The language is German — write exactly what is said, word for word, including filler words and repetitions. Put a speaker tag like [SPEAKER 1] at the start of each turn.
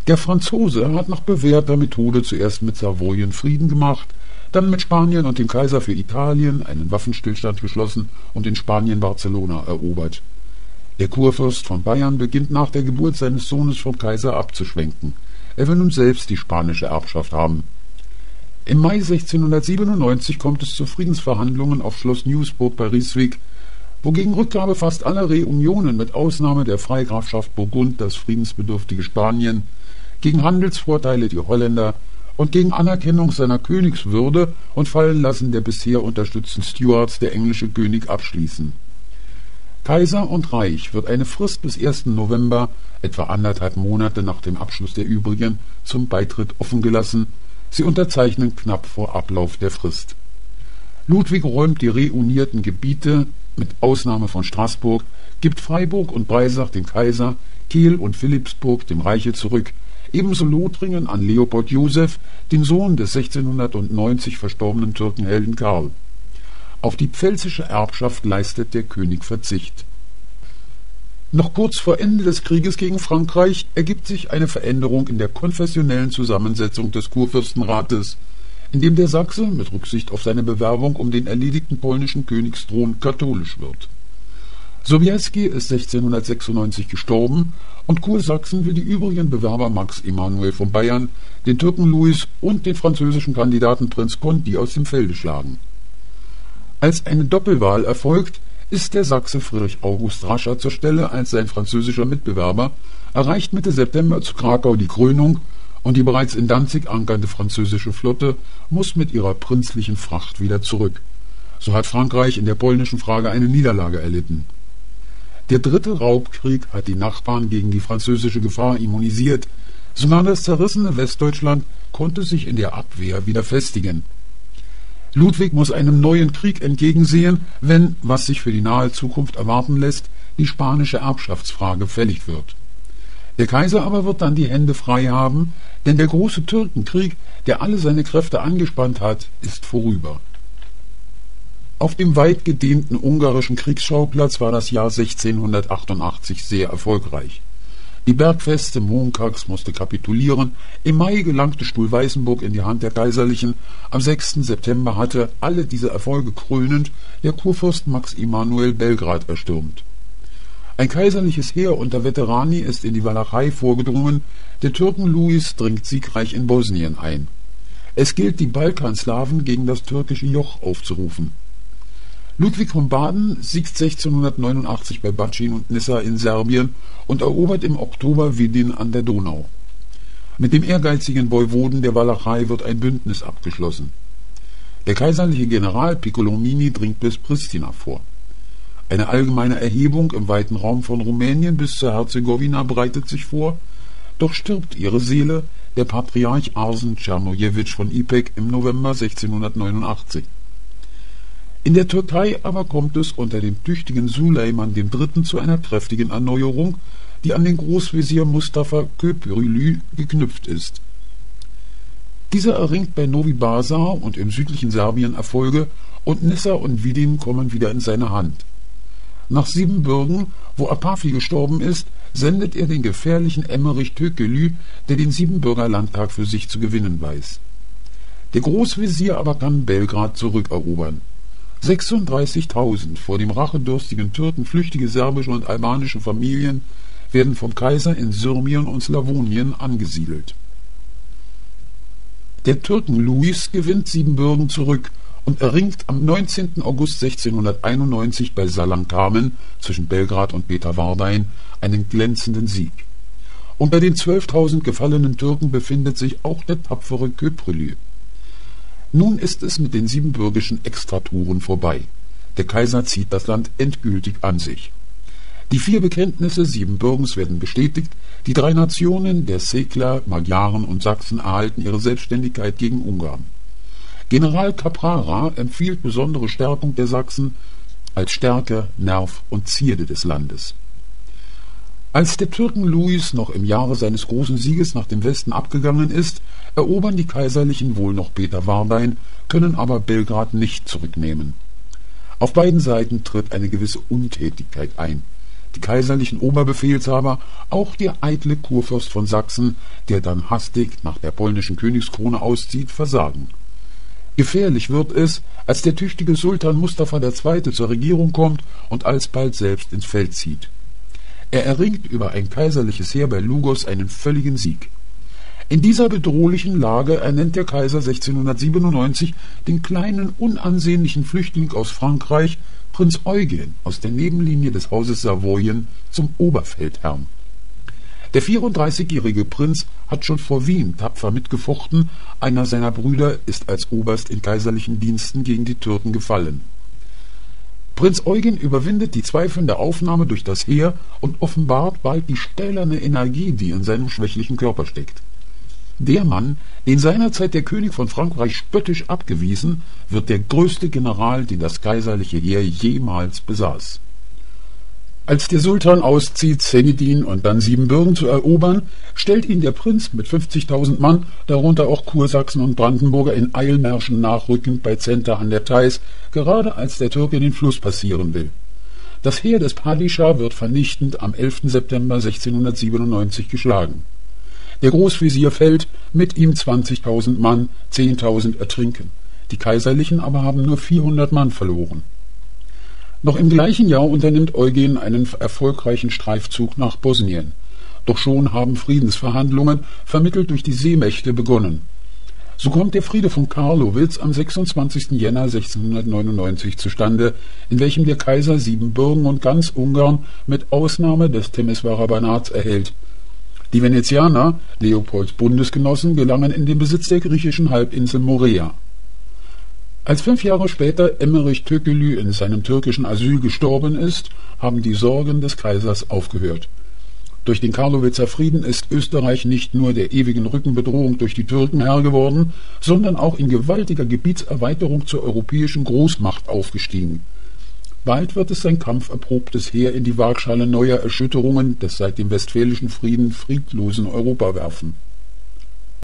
[SPEAKER 1] Der Franzose hat nach bewährter Methode zuerst mit Savoyen Frieden gemacht, dann mit Spanien und dem Kaiser für Italien einen Waffenstillstand geschlossen und in Spanien Barcelona erobert. Der Kurfürst von Bayern beginnt nach der Geburt seines Sohnes vom Kaiser abzuschwenken. Er will nun selbst die spanische Erbschaft haben. Im Mai sechzehnhundertsiebenundneunzig kommt es zu Friedensverhandlungen auf Schloss Nieuwsburg bei Ryswyk, wo gegen Rückgabe fast aller Reunionen mit Ausnahme der Freigrafschaft Burgund das friedensbedürftige Spanien, gegen Handelsvorteile die Holländer und gegen Anerkennung seiner Königswürde und Fallenlassen der bisher unterstützten Stuarts der englische König abschließen. Kaiser und Reich wird eine Frist bis ersten November, etwa anderthalb Monate nach dem Abschluss der übrigen, zum Beitritt offen gelassen. Sie unterzeichnen knapp vor Ablauf der Frist. Ludwig räumt die reunierten Gebiete, mit Ausnahme von Straßburg, gibt Freiburg und Breisach dem Kaiser, Kehl und Philippsburg dem Reiche zurück, ebenso Lothringen an Leopold Joseph, den Sohn des sechzehnhundertneunzig verstorbenen Türkenhelden Karl. Auf die pfälzische Erbschaft leistet der König Verzicht. Noch kurz vor Ende des Krieges gegen Frankreich ergibt sich eine Veränderung in der konfessionellen Zusammensetzung des Kurfürstenrates, indem der Sachse mit Rücksicht auf seine Bewerbung um den erledigten polnischen Königsthron katholisch wird. Sobieski ist sechzehnhundertsechsundneunzig gestorben und Kursachsen will die übrigen Bewerber Max Emanuel von Bayern, den Türken Louis und den französischen Kandidaten Prinz Conti aus dem Felde schlagen. Als eine Doppelwahl erfolgt, ist der Sachse Friedrich August rascher zur Stelle als sein französischer Mitbewerber, erreicht Mitte September zu Krakau die Krönung und die bereits in Danzig ankernde französische Flotte muss mit ihrer prinzlichen Fracht wieder zurück. So hat Frankreich in der polnischen Frage eine Niederlage erlitten. Der dritte Raubkrieg hat die Nachbarn gegen die französische Gefahr immunisiert, sogar das zerrissene Westdeutschland konnte sich in der Abwehr wieder festigen. Ludwig muss einem neuen Krieg entgegensehen, wenn, was sich für die nahe Zukunft erwarten lässt, die spanische Erbschaftsfrage fällig wird. Der Kaiser aber wird dann die Hände frei haben, denn der große Türkenkrieg, der alle seine Kräfte angespannt hat, ist vorüber. Auf dem weit gedehnten ungarischen Kriegsschauplatz war das Jahr sechzehnhundertachtundachtzig sehr erfolgreich. Die Bergfeste Montags musste kapitulieren, im Mai gelangte Stuhlweißenburg in die Hand der Kaiserlichen, am sechsten September hatte, alle diese Erfolge krönend, der Kurfürst Max Emanuel Belgrad erstürmt. Ein kaiserliches Heer unter Veterani ist in die Walachei vorgedrungen, der Türken Louis dringt siegreich in Bosnien ein. Es gilt, die Balkanslawen gegen das türkische Joch aufzurufen. Ludwig von Baden siegt sechzehnhundertneunundachtzig bei Bacin und Nissa in Serbien und erobert im Oktober Widin an der Donau. Mit dem ehrgeizigen Woiwoden der Walachei wird ein Bündnis abgeschlossen. Der kaiserliche General Piccolomini dringt bis Pristina vor. Eine allgemeine Erhebung im weiten Raum von Rumänien bis zur Herzegowina bereitet sich vor, doch stirbt ihre Seele, der Patriarch Arsen Czernojewitsch von Ipek, im November sechzehnhundertneunundachtzig. In der Türkei aber kommt es unter dem tüchtigen Süleyman der Dritte zu einer kräftigen Erneuerung, die an den Großvezier Mustafa Köprülü geknüpft ist. Dieser erringt bei Novi Pazar und im südlichen Serbien Erfolge und Nissa und Widin kommen wieder in seine Hand. Nach Siebenbürgen, wo Apafi gestorben ist, sendet er den gefährlichen Emmerich Tökelü, der den Siebenbürger Landtag für sich zu gewinnen weiß. Der Großvezier aber kann Belgrad zurückerobern. sechsunddreißigtausend vor dem rachedürstigen Türken flüchtige serbische und albanische Familien werden vom Kaiser in Syrmien und Slawonien angesiedelt. Der Türken Louis gewinnt Siebenbürgen zurück und erringt am neunzehnten August sechzehnhunderteinundneunzig bei Salankamen zwischen Belgrad und Peterwardein einen glänzenden Sieg. Unter den zwölftausend gefallenen Türken befindet sich auch der tapfere Köprülü. Nun ist es mit den siebenbürgischen Extratouren vorbei. Der Kaiser zieht das Land endgültig an sich. Die vier Bekenntnisse Siebenbürgens werden bestätigt, die drei Nationen der Szekler, Magyaren und Sachsen erhalten ihre Selbstständigkeit gegen Ungarn. General Caprara empfiehlt besondere Stärkung der Sachsen als Stärke, Nerv und Zierde des Landes. Als der Türken Louis noch im Jahre seines großen Sieges nach dem Westen abgegangen ist, erobern die Kaiserlichen wohl noch Peterwardein, können aber Belgrad nicht zurücknehmen. Auf beiden Seiten tritt eine gewisse Untätigkeit ein. die kaiserlichen Oberbefehlshaber, auch der eitle Kurfürst von Sachsen, der dann hastig nach der polnischen Königskrone auszieht, versagen. Gefährlich wird es, als der tüchtige Sultan Mustafa der Zweite zur Regierung kommt und alsbald selbst ins Feld zieht. Er erringt über ein kaiserliches Heer bei Lugos einen völligen Sieg. In dieser bedrohlichen Lage ernennt der Kaiser sechzehnhundertsiebenundneunzig den kleinen, unansehnlichen Flüchtling aus Frankreich, Prinz Eugen aus der Nebenlinie des Hauses Savoyen, zum Oberfeldherrn. Der vierunddreißigjährige Prinz hat schon vor Wien tapfer mitgefochten, einer seiner Brüder ist als Oberst in kaiserlichen Diensten gegen die Türken gefallen. Prinz Eugen überwindet die zweifelnde Aufnahme durch das Heer und offenbart bald die stählerne Energie, die in seinem schwächlichen Körper steckt. Der Mann, den seinerzeit der König von Frankreich spöttisch abgewiesen, wird der größte General, den das kaiserliche Heer jemals besaß. Als der Sultan auszieht, Zenedin und dann Siebenbürgen zu erobern, stellt ihn der Prinz mit fünfzigtausend Mann, darunter auch Kursachsen und Brandenburger, in Eilmärschen nachrückend bei Zenta an der Theiß, gerade als der Türke den Fluss passieren will. Das Heer des Padischa wird vernichtend am elften September sechzehnhundertsiebenundneunzig geschlagen. Der Großvezier fällt, mit ihm zwanzigtausend Mann, zehntausend ertrinken. Die Kaiserlichen aber haben nur vierhundert Mann verloren. Noch im gleichen Jahr unternimmt Eugen einen erfolgreichen Streifzug nach Bosnien. Doch schon haben Friedensverhandlungen, vermittelt durch die Seemächte, begonnen. So kommt der Friede von Karlowitz am sechsundzwanzigsten Jänner sechzehnhundertneunundneunzig zustande, in welchem der Kaiser Siebenbürgen und ganz Ungarn mit Ausnahme des Temeswarer Banats erhält. Die Venezianer, Leopolds Bundesgenossen, gelangen in den Besitz der griechischen Halbinsel Morea. Als fünf Jahre später Emmerich Thököly in seinem türkischen Asyl gestorben ist, haben die Sorgen des Kaisers aufgehört. Durch den Karlowitzer Frieden ist Österreich nicht nur der ewigen Rückenbedrohung durch die Türken Herr geworden, sondern auch in gewaltiger Gebietserweiterung zur europäischen Großmacht aufgestiegen. Bald wird es sein kampferprobtes Heer in die Waagschale neuer Erschütterungen des seit dem Westfälischen Frieden friedlosen Europa werfen.